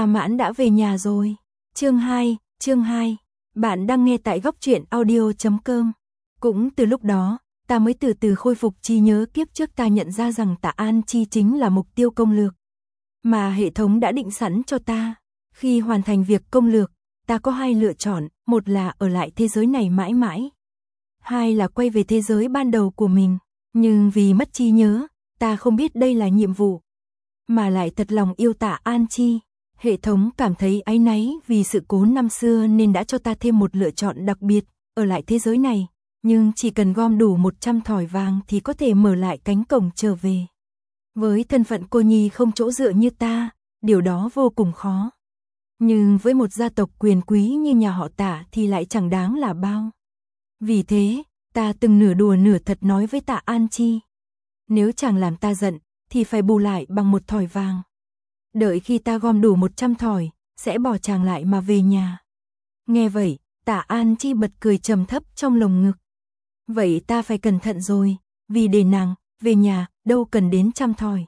A Mãn đã về nhà rồi. Chương 2. Bạn đang nghe tại góc truyện audio.com. Cũng từ lúc đó, ta mới từ từ khôi phục trí nhớ kiếp trước ta nhận ra rằng Tạ An Chi chính là mục tiêu công lược mà hệ thống đã định sẵn cho ta. Khi hoàn thành việc công lược, ta có hai lựa chọn, một là ở lại thế giới này mãi mãi, hai là quay về thế giới ban đầu của mình. Nhưng vì mất trí nhớ, ta không biết đây là nhiệm vụ, mà lại thật lòng yêu Tạ An Chi. Hệ thống cảm thấy áy náy vì sự cố năm xưa nên đã cho ta thêm một lựa chọn đặc biệt, ở lại thế giới này, nhưng chỉ cần gom đủ 100 thỏi vàng thì có thể mở lại cánh cổng trở về. Với thân phận cô nhi không chỗ dựa như ta, điều đó vô cùng khó. Nhưng với một gia tộc quyền quý như nhà họ Tạ thì lại chẳng đáng là bao. Vì thế, ta từng nửa đùa nửa thật nói với Tạ An Chi, nếu chàng làm ta giận, thì phải bù lại bằng một thỏi vàng. Đợi khi ta gom đủ 100 thỏi, sẽ bỏ chàng lại mà về nhà. Nghe vậy, Tạ An Chi bật cười trầm thấp trong lồng ngực. Vậy ta phải cẩn thận rồi, vì để nàng về nhà, đâu cần đến 100 thỏi.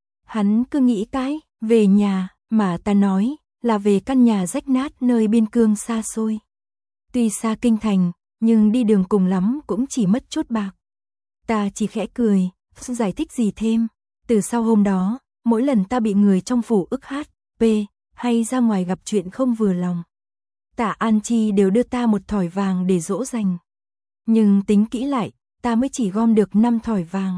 Hắn cứ nghĩ cái về nhà mà ta nói là về căn nhà rách nát nơi biên cương xa xôi. Tuy xa kinh thành, nhưng đi đường cùng lắm cũng chỉ mất chút bạc. Ta chỉ khẽ cười, không giải thích gì thêm. Từ sau hôm đó, mỗi lần ta bị người trong phủ ức HP hay ra ngoài gặp chuyện không vừa lòng, Tạ An Chi đều đưa ta một thỏi vàng để dỗ dành. Nhưng tính kỹ lại, ta mới chỉ gom được 5 thỏi vàng.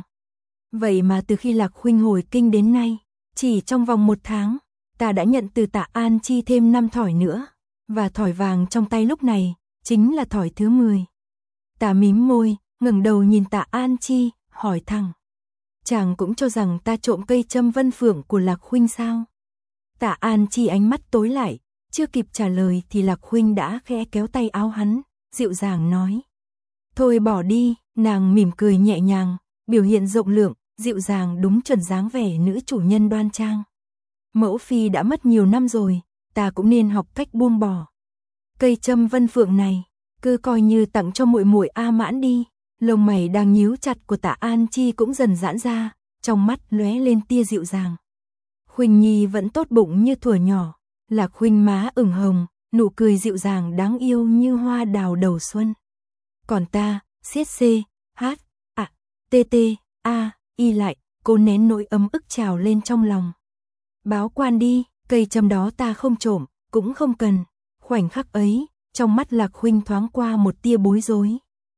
Vậy mà từ khi Lạc Huynh hồi kinh đến nay, chỉ trong vòng 1 tháng, ta đã nhận từ Tạ An Chi thêm 5 thỏi nữa. Và thỏi vàng trong tay lúc này, chính là thỏi thứ 10. Ta mím môi, ngẩng đầu nhìn Tạ An Chi, hỏi thẳng. Chàng cũng cho rằng ta trộm cây châm vân phượng của Lạc Huynh sao? Tạ An Chi ánh mắt tối lại, chưa kịp trả lời thì Lạc Huynh đã khẽ kéo tay áo hắn, dịu dàng nói. Thôi bỏ đi, nàng mỉm cười nhẹ nhàng, biểu hiện rộng lượng, dịu dàng đúng chuẩn dáng vẻ nữ chủ nhân đoan trang. Mẫu phi đã mất nhiều năm rồi, ta cũng nên học cách buông bỏ. Cây châm vân phượng này, cứ coi như tặng cho muội muội A Mãn đi. Lông mày đang nhíu chặt của Tạ An Chi cũng dần giãn ra, trong mắt lóe lên tia dịu dàng. Huynh nhi vẫn tốt bụng như thuở nhỏ. Lạc Huynh má ửng hồng, nụ cười dịu dàng đáng yêu như hoa đào đầu xuân. Còn ta, siết C, H, A, T T, A, Y lại, cố nén nỗi ấm ức trào lên trong lòng. Báo quan đi, cây châm đó ta không trộm, cũng không cần. Khoảnh khắc ấy, trong mắt Lạc Huynh thoáng qua một tia bối rối,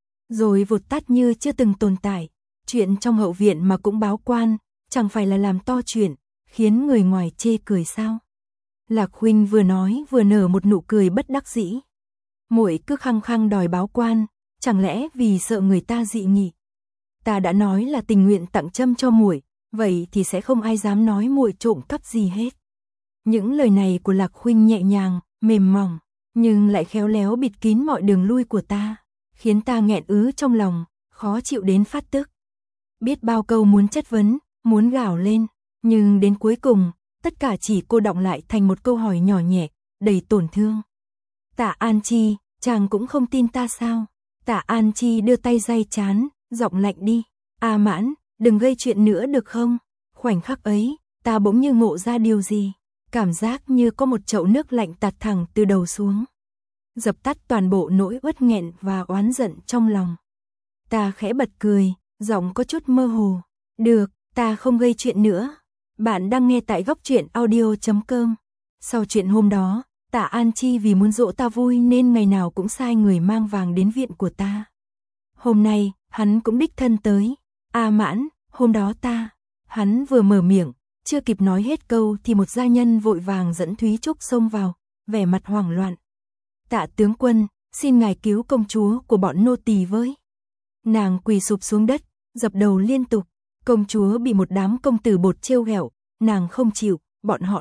rồi vụt tắt như chưa từng tồn tại. Chuyện trong hậu viện mà cũng báo quan, chẳng phải là làm to chuyện, khiến người ngoài chê cười sao? Lạc Huynh vừa nói vừa nở một nụ cười bất đắc dĩ. Muội cứ khăng khăng đòi báo quan, chẳng lẽ vì sợ người ta dị nghị? Ta đã nói là tình nguyện tặng châm cho muội, vậy thì sẽ không ai dám nói muội trộm cắp gì hết. Những lời này của Lạc Huynh nhẹ nhàng, mềm mỏng, nhưng lại khéo léo bịt kín mọi đường lui của ta, khiến ta nghẹn ứ trong lòng, khó chịu đến phát tức. Biết bao câu muốn chất vấn, muốn gào lên, nhưng đến cuối cùng, tất cả chỉ cô đọng lại thành một câu hỏi nhỏ nhẹ, đầy tổn thương. Tạ An Chi, chàng cũng không tin ta sao? Tạ An Chi đưa tay day chán, giọng lạnh đi. A Mãn, đừng gây chuyện nữa được không? Khoảnh khắc ấy, ta bỗng như ngộ ra điều gì, cảm giác như có một chậu nước lạnh tạt thẳng từ đầu xuống, dập tắt toàn bộ nỗi uất nghẹn và oán giận trong lòng. Ta khẽ bật cười, giọng có chút mơ hồ. Được, ta không gây chuyện nữa. Bạn đang nghe tại góc truyện audio.com. Sau chuyện hôm đó, Tạ An Chi vì muốn dỗ ta vui nên ngày nào cũng sai người mang vàng đến viện của ta. Hôm nay, hắn cũng đích thân tới. A Mãn, hôm đó ta. Hắn vừa mở miệng, chưa kịp nói hết câu thì một gia nhân vội vàng dẫn Thúy Trúc xông vào, vẻ mặt hoảng loạn. Tạ tướng quân, xin ngài cứu công chúa của bọn nô tỳ với. Nàng quỳ sụp xuống đất, dập đầu liên tục. Công chúa bị một đám công tử bột trêu ghẹo, nàng không chịu, bọn họ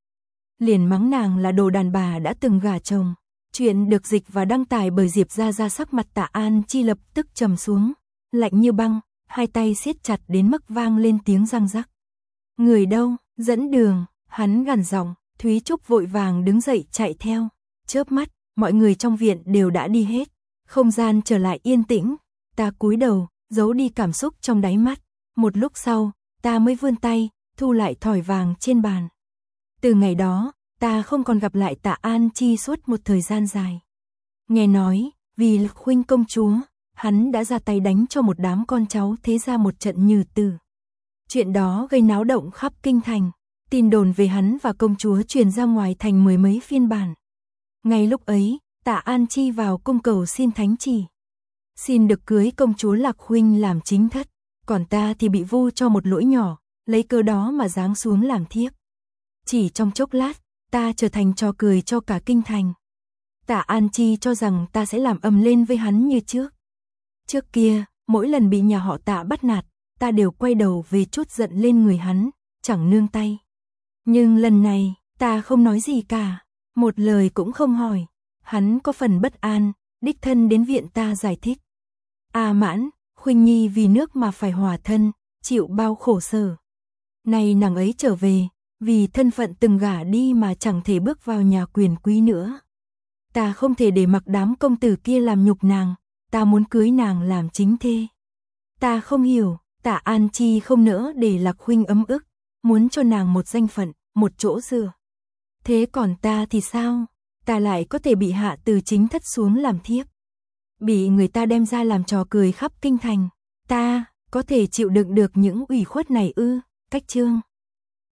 liền mắng nàng là đồ đàn bà đã từng gả chồng. Chuyện được dịch và đăng tải bởi Diệp Gia Gia. Sắc mặt Tạ An Chi lập tức trầm xuống, lạnh như băng, hai tay siết chặt đến mức vang lên tiếng răng rắc. Người đâu, dẫn đường, hắn gằn giọng. Thúy Trúc vội vàng đứng dậy chạy theo. Chớp mắt, mọi người trong viện đều đã đi hết, không gian trở lại yên tĩnh. Ta cúi đầu, giấu đi cảm xúc trong đáy mắt. Một lúc sau, ta mới vươn tay, thu lại thỏi vàng trên bàn. Từ ngày đó, ta không còn gặp lại Tạ An Chi suốt một thời gian dài. Nghe nói, vì Lực Khuynh công chúa, hắn đã ra tay đánh cho một đám con cháu thế gia một trận như tử. Chuyện đó gây náo động khắp kinh thành, tin đồn về hắn và công chúa truyền ra ngoài thành mười mấy phiên bản. Ngay lúc ấy, Tạ An Chi vào cung cầu xin thánh chỉ. Xin được cưới công chúa Lạc Khuynh làm chính thất, còn ta thì bị vu cho một lỗi nhỏ, lấy cơ đó mà giáng xuống làm thiếp. Chỉ trong chốc lát, ta trở thành trò cười cho cả kinh thành. Tạ An Chi cho rằng ta sẽ làm ầm lên với hắn như trước. Trước kia, mỗi lần bị nhà họ Tạ bắt nạt, ta đều quay đầu về trút giận lên người hắn, chẳng nương tay. Nhưng lần này, ta không nói gì cả, một lời cũng không hỏi. Hắn có phần bất an, đích thân đến viện ta giải thích. A Mãn, Khuynh Nhi vì nước mà phải hòa thân, chịu bao khổ sở. Nay nàng ấy trở về, vì thân phận từng gả đi mà chẳng thể bước vào nhà quyền quý nữa. Ta không thể để mặc đám công tử kia làm nhục nàng, ta muốn cưới nàng làm chính thê. Ta không hiểu, Tạ An Chi không nỡ để Lạc Khuynh ấm ức, muốn cho nàng một danh phận, một chỗ dựa. Thế còn ta thì sao? Ta lại có thể bị hạ từ chính thất xuống làm thiếp, bị người ta đem ra làm trò cười khắp kinh thành. Ta có thể chịu đựng được những ủy khuất này ư? Cách chương